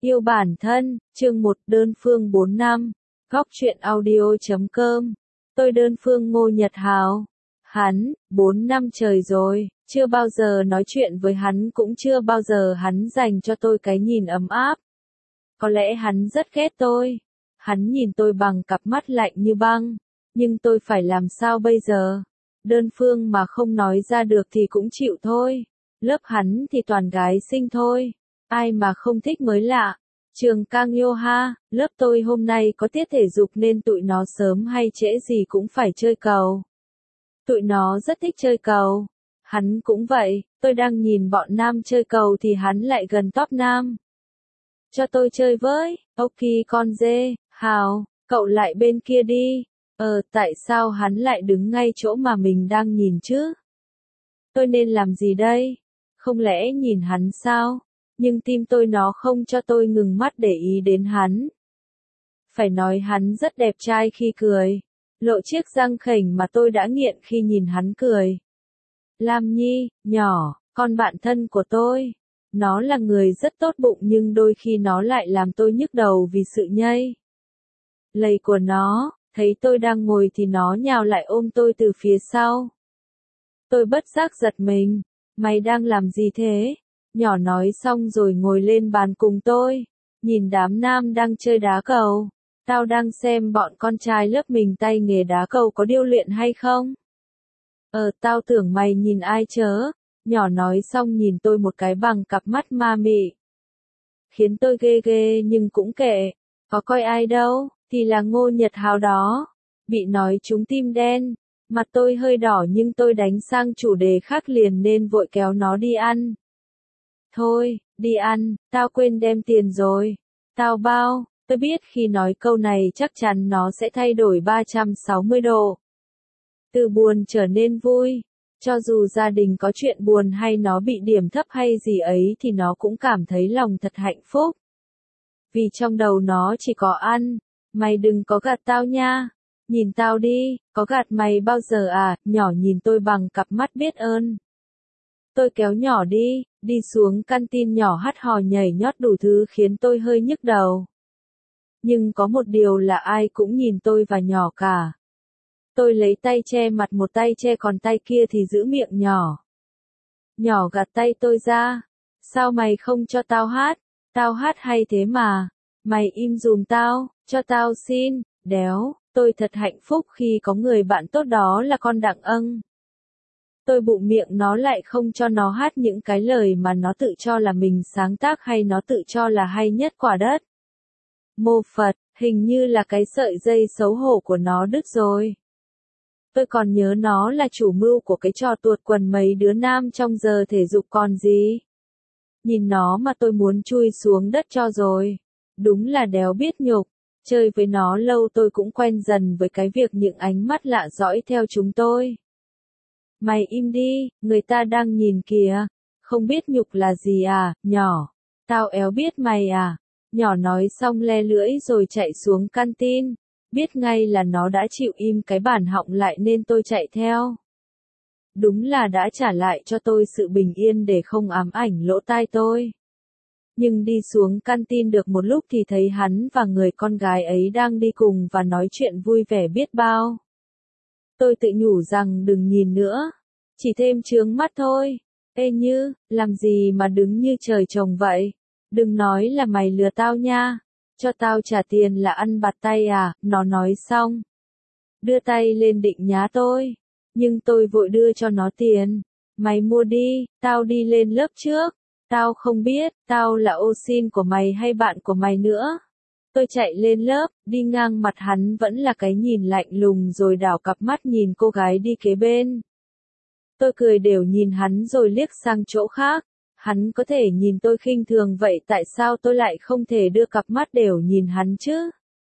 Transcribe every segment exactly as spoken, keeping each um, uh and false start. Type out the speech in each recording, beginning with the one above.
Yêu bản thân, chương một đơn phương bốn năm, góc truyện audio chấm com. Tôi đơn phương Ngô Nhật Hào. Hắn, bốn năm trời rồi, chưa bao giờ nói chuyện với hắn, cũng chưa bao giờ hắn dành cho tôi cái nhìn ấm áp. Có lẽ hắn rất ghét tôi. Hắn nhìn tôi bằng cặp mắt lạnh như băng. Nhưng tôi phải làm sao bây giờ? Đơn phương mà không nói ra được thì cũng chịu thôi. Lớp hắn thì toàn gái xinh thôi. Ai mà không thích mới lạ. Trường Kang Yoha, lớp tôi hôm nay có tiết thể dục nên tụi nó sớm hay trễ gì cũng phải chơi cầu. Tụi nó rất thích chơi cầu. Hắn cũng vậy, tôi đang nhìn bọn nam chơi cầu thì hắn lại gần top nam. Cho tôi chơi với, ok con dê, Hào, cậu lại bên kia đi. Ờ, tại sao hắn lại đứng ngay chỗ mà mình đang nhìn chứ? Tôi nên làm gì đây? Không lẽ nhìn hắn sao? Nhưng tim tôi nó không cho tôi ngừng mắt để ý đến hắn. Phải nói hắn rất đẹp trai khi cười. Lộ chiếc răng khểnh mà tôi đã nghiện khi nhìn hắn cười. Lam Nhi, nhỏ, con bạn thân của tôi. Nó là người rất tốt bụng nhưng đôi khi nó lại làm tôi nhức đầu vì sự nhây lầy của nó. Thấy tôi đang ngồi thì nó nhào lại ôm tôi từ phía sau. Tôi bất giác giật mình. Mày đang làm gì thế? Nhỏ nói xong rồi ngồi lên bàn cùng tôi. Nhìn đám nam đang chơi đá cầu. Tao đang xem bọn con trai lớp mình tay nghề đá cầu có điêu luyện hay không? Ờ, tao tưởng mày nhìn ai chớ. Nhỏ nói xong nhìn tôi một cái bằng cặp mắt ma mị. Khiến tôi ghê ghê nhưng cũng kệ. Có coi ai đâu, thì là Ngô Nhật Hào đó. Bị nói trúng tim đen. Mặt tôi hơi đỏ nhưng tôi đánh sang chủ đề khác liền nên vội kéo nó đi ăn. Thôi, đi ăn, tao quên đem tiền rồi. Tao bao, tôi biết khi nói câu này chắc chắn nó sẽ thay đổi ba trăm sáu mươi độ. Từ buồn trở nên vui. Cho dù gia đình có chuyện buồn hay nó bị điểm thấp hay gì ấy thì nó cũng cảm thấy lòng thật hạnh phúc. Vì trong đầu nó chỉ có ăn. Mày đừng có gạt tao nha. Nhìn tao đi, có gạt mày bao giờ à? Nhỏ nhìn tôi bằng cặp mắt biết ơn. Tôi kéo nhỏ đi, đi xuống canteen nhỏ hắt hò nhảy nhót đủ thứ khiến tôi hơi nhức đầu. Nhưng có một điều là ai cũng nhìn tôi và nhỏ cả. Tôi lấy tay che mặt một tay che còn tay kia thì giữ miệng nhỏ. Nhỏ gạt tay tôi ra. Sao mày không cho tao hát? Tao hát hay thế mà. Mày im dùm tao, cho tao xin, đéo. Tôi thật hạnh phúc khi có người bạn tốt đó là con Đặng Ân. Tôi bụng miệng nó lại không cho nó hát những cái lời mà nó tự cho là mình sáng tác hay nó tự cho là hay nhất quả đất. Mô Phật, hình như là cái sợi dây xấu hổ của nó đứt rồi. Tôi còn nhớ nó là chủ mưu của cái trò tuột quần mấy đứa nam trong giờ thể dục còn gì. Nhìn nó mà tôi muốn chui xuống đất cho rồi. Đúng là đéo biết nhục. Chơi với nó lâu tôi cũng quen dần với cái việc những ánh mắt lạ dõi theo chúng tôi. Mày im đi, người ta đang nhìn kìa. Không biết nhục là gì à, nhỏ. Tao éo biết mày à. Nhỏ nói xong le lưỡi rồi chạy xuống canteen. Biết ngay là nó đã chịu im cái bản họng lại nên tôi chạy theo. Đúng là đã trả lại cho tôi sự bình yên để không ám ảnh lỗ tai tôi. Nhưng đi xuống canteen được một lúc thì thấy hắn và người con gái ấy đang đi cùng và nói chuyện vui vẻ biết bao. Tôi tự nhủ rằng đừng nhìn nữa. Chỉ thêm chướng mắt thôi. Ê Như, làm gì mà đứng như trời trồng vậy? Đừng nói là mày lừa tao nha. Cho tao trả tiền là ăn bạt tay à? Nó nói xong. Đưa tay lên định nhá tôi. Nhưng tôi vội đưa cho nó tiền. Mày mua đi, tao đi lên lớp trước. Tao không biết, tao là ô xin của mày hay bạn của mày nữa. Tôi chạy lên lớp, đi ngang mặt hắn vẫn là cái nhìn lạnh lùng rồi đảo cặp mắt nhìn cô gái đi kế bên. Tôi cười đều nhìn hắn rồi liếc sang chỗ khác. Hắn có thể nhìn tôi khinh thường vậy tại sao tôi lại không thể đưa cặp mắt đều nhìn hắn chứ?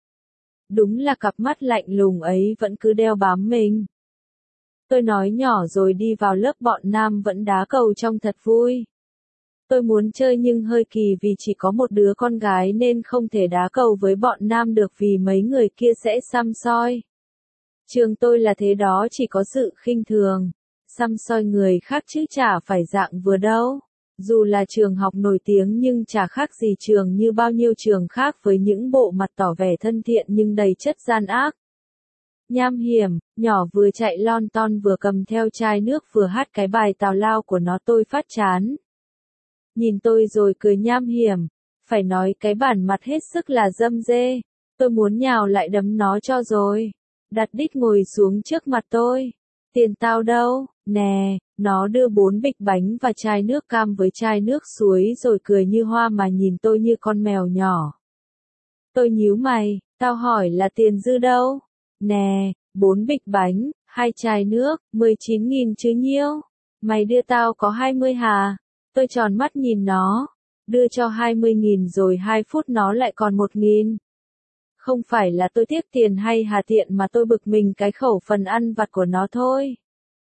Đúng là cặp mắt lạnh lùng ấy vẫn cứ đeo bám mình. Tôi nói nhỏ rồi đi vào lớp bọn nam vẫn đá cầu trông thật vui. Tôi muốn chơi nhưng hơi kỳ vì chỉ có một đứa con gái nên không thể đá cầu với bọn nam được vì mấy người kia sẽ săm soi. Trường tôi là thế đó, chỉ có sự khinh thường, săm soi người khác chứ chả phải dạng vừa đâu. Dù là trường học nổi tiếng nhưng chả khác gì trường như bao nhiêu trường khác với những bộ mặt tỏ vẻ thân thiện nhưng đầy chất gian ác. Nham hiểm, nhỏ vừa chạy lon ton vừa cầm theo chai nước vừa hát cái bài tào lao của nó tôi phát chán. Nhìn tôi rồi cười nham hiểm, phải nói cái bản mặt hết sức là dâm dê, tôi muốn nhào lại đấm nó cho rồi. Đặt đít ngồi xuống trước mặt tôi. Tiền tao đâu, nè, nó đưa bốn bịch bánh và chai nước cam với chai nước suối rồi cười như hoa mà nhìn tôi như con mèo nhỏ. Tôi nhíu mày, tao hỏi là tiền dư đâu? Nè, bốn bịch bánh, hai chai nước, mười chín nghìn chứ nhiêu? Mày đưa tao có hai mươi hà? Tôi tròn mắt nhìn nó, đưa cho hai mươi nghìn rồi hai phút nó lại còn một nghìn. Không phải là tôi tiếc tiền hay hà tiện mà tôi bực mình cái khẩu phần ăn vặt của nó thôi.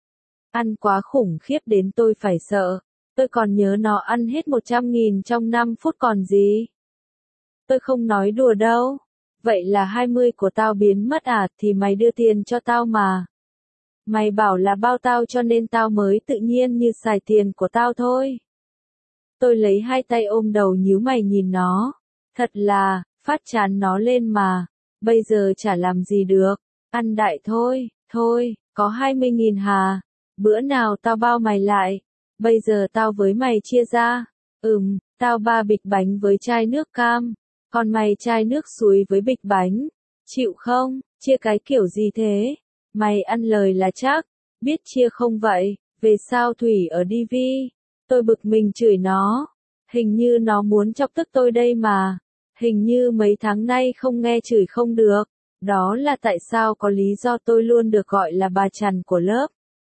Ăn quá khủng khiếp đến tôi phải sợ. Tôi còn nhớ nó ăn hết một trăm nghìn trong năm phút còn gì. Tôi không nói đùa đâu. Vậy là hai mươi của tao biến mất à, thì mày đưa tiền cho tao mà. Mày bảo là bao tao cho nên tao mới tự nhiên như xài tiền của tao thôi. Tôi lấy hai tay ôm đầu nhíu mày nhìn nó. Thật là, phát chán nó lên mà. Bây giờ chả làm gì được. Ăn đại thôi, thôi, có hai mươi nghìn hà. Bữa nào tao bao mày lại. Bây giờ tao với mày chia ra. Ừm, tao ba bịch bánh với chai nước cam. Còn mày chai nước suối với bịch bánh. Chịu không? Chia cái kiểu gì thế? Mày ăn lời là chắc. Biết chia không vậy? Về sao Thủy ở đi vi? Tôi bực mình chửi nó. Hình như nó muốn chọc tức tôi đây mà. Hình như mấy tháng nay không nghe chửi không được. Đó là tại sao có lý do tôi luôn được gọi là bà chằn của lớp.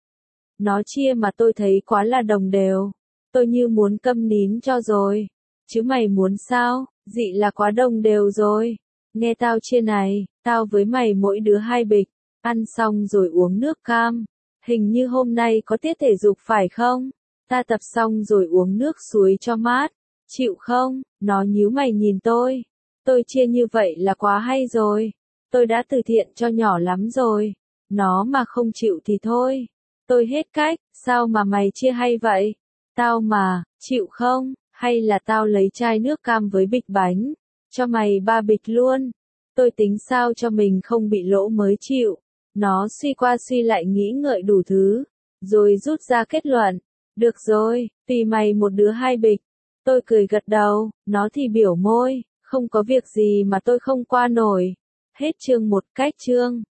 Nó chia mà tôi thấy quá là đồng đều. Tôi như muốn câm nín cho rồi. Chứ mày muốn sao? Dị là quá đồng đều rồi. Nghe tao chia này, tao với mày mỗi đứa hai bịch. Ăn xong rồi uống nước cam. Hình như hôm nay có tiết thể dục phải không? Ta tập xong rồi uống nước suối cho mát. Chịu không? Nó nhíu mày nhìn tôi. Tôi chia như vậy là quá hay rồi. Tôi đã từ thiện cho nhỏ lắm rồi. Nó mà không chịu thì thôi. Tôi hết cách, sao mà mày chia hay vậy? Tao mà, chịu không? Hay là tao lấy chai nước cam với bịch bánh, cho mày ba bịch luôn. Tôi tính sao cho mình không bị lỗ mới chịu. Nó suy qua suy lại nghĩ ngợi đủ thứ, rồi rút ra kết luận. Được rồi, tùy mày một đứa hai bịch. Tôi cười gật đầu, nó thì biểu môi, không có việc gì mà tôi không qua nổi. Hết chương một cách chương.